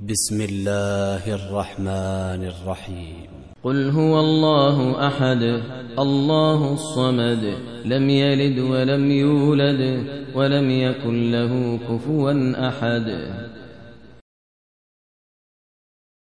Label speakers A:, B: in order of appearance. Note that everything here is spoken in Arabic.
A: بسم الله الرحمن الرحيم.
B: قل هو الله أحد الله الصمد لم يلد ولم يولد ولم يكن له كفوا أحد